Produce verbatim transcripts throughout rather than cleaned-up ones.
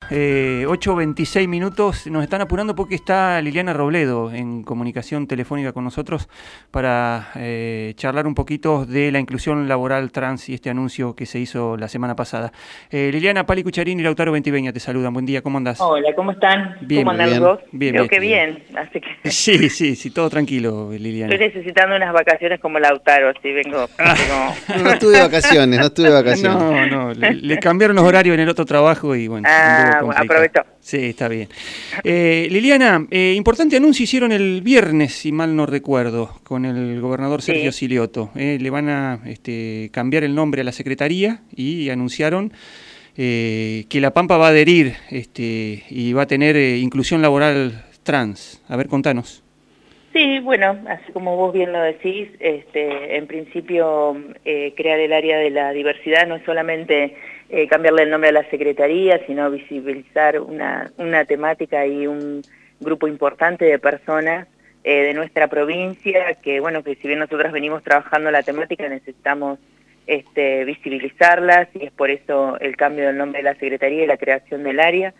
eh, ocho veintiséis minutos. Nos están apurando porque está Liliana Robledo en comunicación telefónica con nosotros para eh, charlar un poquito de la inclusión laboral trans y este anuncio que se hizo la semana pasada. Eh, Liliana, Pali Cucharín y Lautaro Ventiveña te saludan. Buen día, ¿cómo andás? Hola, ¿cómo están? Bien, ¿Cómo andan bien, los dos? bien, Creo bien, que bien. bien, así que... Sí, sí, sí, todo tranquilo, Liliana. Estoy necesitando unas vacaciones como Lautaro, así vengo... Ah. vengo... No, no tuve vacaciones, no tuve vacaciones. No, no, le, le cambiaron los horarios en el otro trabajo y bueno, Ah, anduvo bueno, complicado. aprovechó. Sí, está bien. Eh, Liliana, eh, importante anuncio hicieron el viernes, si mal no recuerdo, con el gobernador Sergio Sí. Silioto. Eh, le van a este, cambiar el nombre a la secretaría y anunciaron eh, que La Pampa va a adherir este, y va a tener eh, inclusión laboral trans. A ver, contanos. Sí, bueno, así como vos bien lo decís, este, en principio eh, crear el área de la diversidad no es solamente eh, cambiarle el nombre a la secretaría, sino visibilizar una, una temática y un grupo importante de personas eh, de nuestra provincia, que bueno, que si bien nosotros venimos trabajando la temática, necesitamos este, visibilizarlas, y es por eso el cambio del nombre de la secretaría y la creación del área.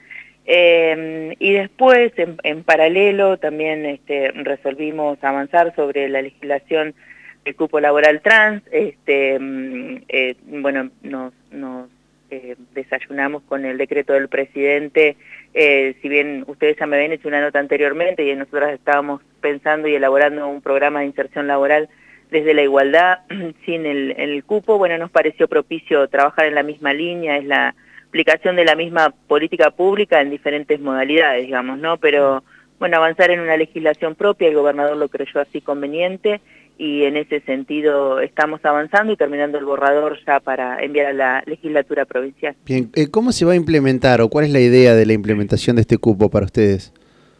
Eh, y después, en, en paralelo, también este, resolvimos avanzar sobre la legislación del cupo laboral trans. Este, eh, bueno, nos, nos eh, desayunamos con el decreto del presidente, eh, si bien ustedes ya me habían hecho una nota anteriormente y nosotros estábamos pensando y elaborando un programa de inserción laboral desde la igualdad sin el, el cupo, bueno, nos pareció propicio trabajar en la misma línea, es la aplicación de la misma política pública en diferentes modalidades, digamos, ¿no? Pero, bueno, avanzar en una legislación propia, el gobernador lo creyó así conveniente, y en ese sentido estamos avanzando y terminando el borrador ya para enviar a la legislatura provincial. Bien, ¿cómo se va a implementar o cuál es la idea de la implementación de este cupo para ustedes?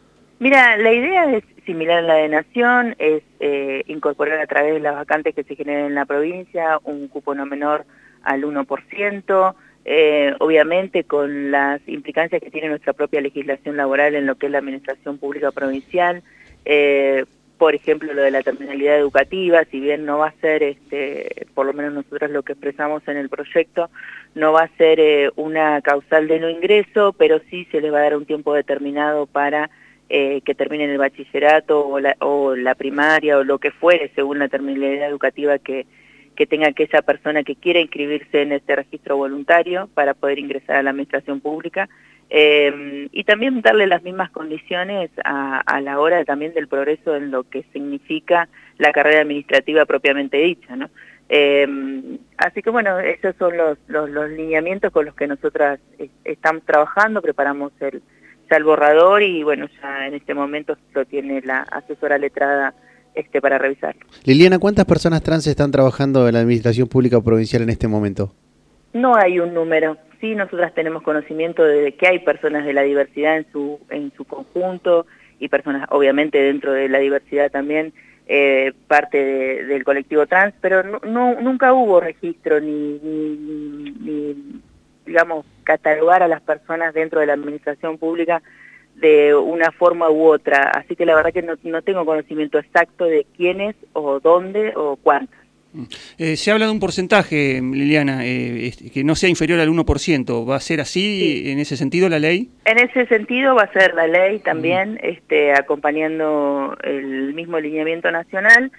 Mira, la idea es similar a la de Nación, es eh, incorporar a través de las vacantes que se generen en la provincia un cupo no menor al uno por ciento, Eh, obviamente con las implicancias que tiene nuestra propia legislación laboral en lo que es la administración pública provincial, eh, por ejemplo lo de la terminalidad educativa, si bien no va a ser, este, por lo menos nosotros lo que expresamos en el proyecto, no va a ser eh, una causal de no ingreso, pero sí se les va a dar un tiempo determinado para eh, que terminen el bachillerato o la, o la primaria o lo que fuere según la terminalidad educativa que que tenga aquella persona que quiera inscribirse en este registro voluntario para poder ingresar a la administración pública, eh, y también darle las mismas condiciones a, a la hora también del progreso en lo que significa la carrera administrativa propiamente dicha, ¿no? Eh, así que bueno, esos son los, los, los lineamientos con los que nosotras estamos trabajando, preparamos el, ya el borrador y bueno, ya en este momento lo tiene la asesora letrada Este, para revisar. Liliana, ¿cuántas personas trans están trabajando en la administración pública provincial en este momento? No hay un número. Sí, nosotras tenemos conocimiento de que hay personas de la diversidad en su en su conjunto y personas, obviamente, dentro de la diversidad también, eh, parte de, del colectivo trans, pero no, no, nunca hubo registro ni, ni, ni, digamos, catalogar a las personas dentro de la administración pública de una forma u otra, así que la verdad que no, no tengo conocimiento exacto de quiénes o dónde o cuántas. Eh, se habla de un porcentaje, Liliana, eh, que no sea inferior al uno por ciento. ¿Va a ser así sí. en ese sentido la ley? En ese sentido va a ser la ley también, mm. este, acompañando el mismo lineamiento nacional.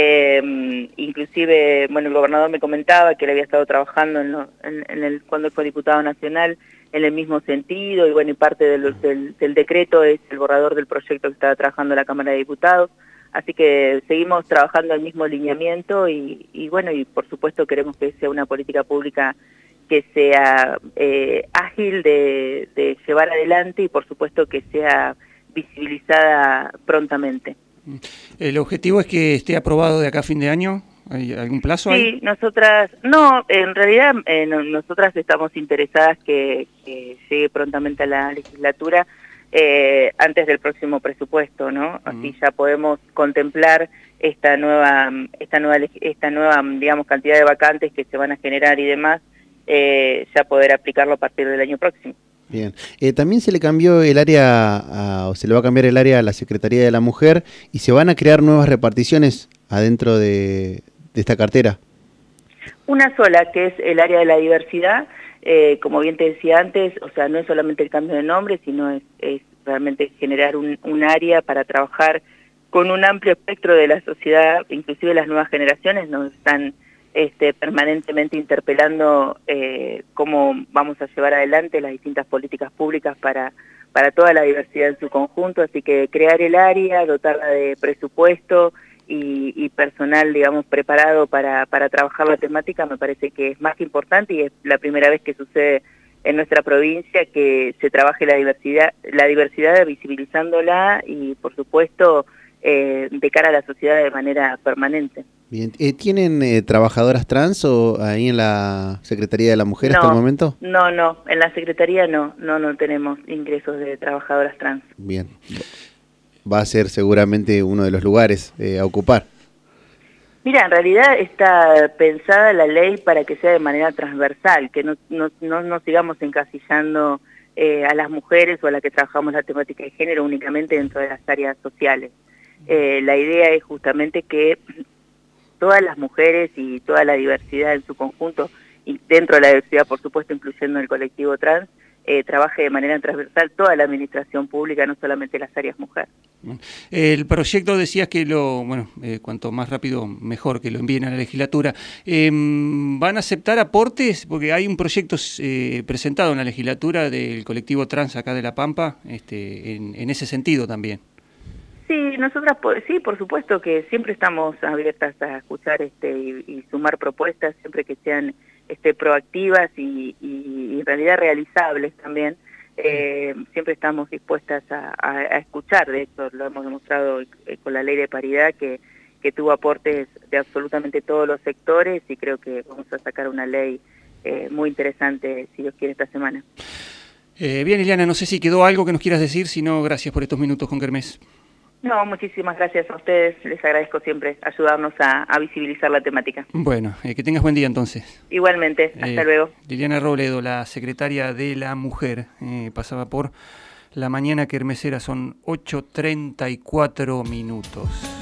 Eh, inclusive, bueno, el gobernador me comentaba que él había estado trabajando en, lo, en, en el, cuando fue diputado nacional en el mismo sentido, y bueno, y parte del, del, del decreto es el borrador del proyecto que estaba trabajando la Cámara de Diputados, así que seguimos trabajando el mismo lineamiento y, y bueno, y por supuesto queremos que sea una política pública que sea eh, ágil de, de llevar adelante y por supuesto que sea visibilizada prontamente. ¿El objetivo es que esté aprobado de acá a fin de año? ¿Hay algún plazo ahí? Sí, nosotras, no, en realidad eh, no, nosotras estamos interesadas que, que llegue prontamente a la legislatura eh, antes del próximo presupuesto, ¿no? Así uh-huh. ya podemos contemplar esta nueva, esta nueva, esta nueva, digamos, cantidad de vacantes que se van a generar y demás, eh, ya poder aplicarlo a partir del año próximo. Bien. Eh, también se le cambió el área, a, o se le va a cambiar el área a la Secretaría de la Mujer y se van a crear nuevas reparticiones adentro de, de esta cartera. Una sola, que es el área de la diversidad, eh, como bien te decía antes, o sea, no es solamente el cambio de nombre, sino es, es realmente generar un, un área para trabajar con un amplio espectro de la sociedad, inclusive las nuevas generaciones nos están este, permanentemente interpelando eh, cómo vamos a llevar adelante las distintas políticas públicas para, para toda la diversidad en su conjunto, así que crear el área, dotarla de presupuesto y, y personal, digamos, preparado para, para trabajar la temática me parece que es más que importante y es la primera vez que sucede en nuestra provincia que se trabaje la diversidad, la diversidad visibilizándola y, por supuesto, eh, de cara a la sociedad de manera permanente. Bien, eh, ¿tienen eh, trabajadoras trans o ahí en la Secretaría de la Mujer no, hasta el momento? No, no, en la Secretaría no, no, no tenemos ingresos de trabajadoras trans. Bien, va a ser seguramente uno de los lugares eh, a ocupar. Mira, en realidad está pensada la ley para que sea de manera transversal, que no, no, no, no sigamos encasillando eh, a las mujeres o a las que trabajamos la temática de género únicamente dentro de las áreas sociales. Eh, la idea es justamente que todas las mujeres y toda la diversidad en su conjunto, y dentro de la diversidad, por supuesto, incluyendo el colectivo trans, eh, trabaje de manera transversal toda la administración pública, no solamente las áreas mujeres. El proyecto decías que lo, bueno, eh, cuanto más rápido mejor que lo envíen a la legislatura. Eh, ¿Van a aceptar aportes? Porque hay un proyecto eh, presentado en la legislatura del colectivo trans acá de La Pampa, este, en, en ese sentido también. Sí, nosotras, sí, por supuesto que siempre estamos abiertas a escuchar este y, y sumar propuestas, siempre que sean este, proactivas y, y, y en realidad realizables también. Eh, siempre estamos dispuestas a, a, a escuchar, de hecho lo hemos demostrado con la ley de paridad que, que tuvo aportes de absolutamente todos los sectores y creo que vamos a sacar una ley eh, muy interesante, si Dios quiere, esta semana. Eh, bien, Liliana, no sé si quedó algo que nos quieras decir, si no, gracias por estos minutos con Kermés. No, muchísimas gracias a ustedes, les agradezco siempre ayudarnos a, a visibilizar la temática. Bueno, eh, que tengas buen día entonces. Igualmente, hasta eh, luego. Liliana Robledo, la secretaria de la Mujer, eh, pasaba por La Mañana Kermesera, son ocho treinta y cuatro minutos.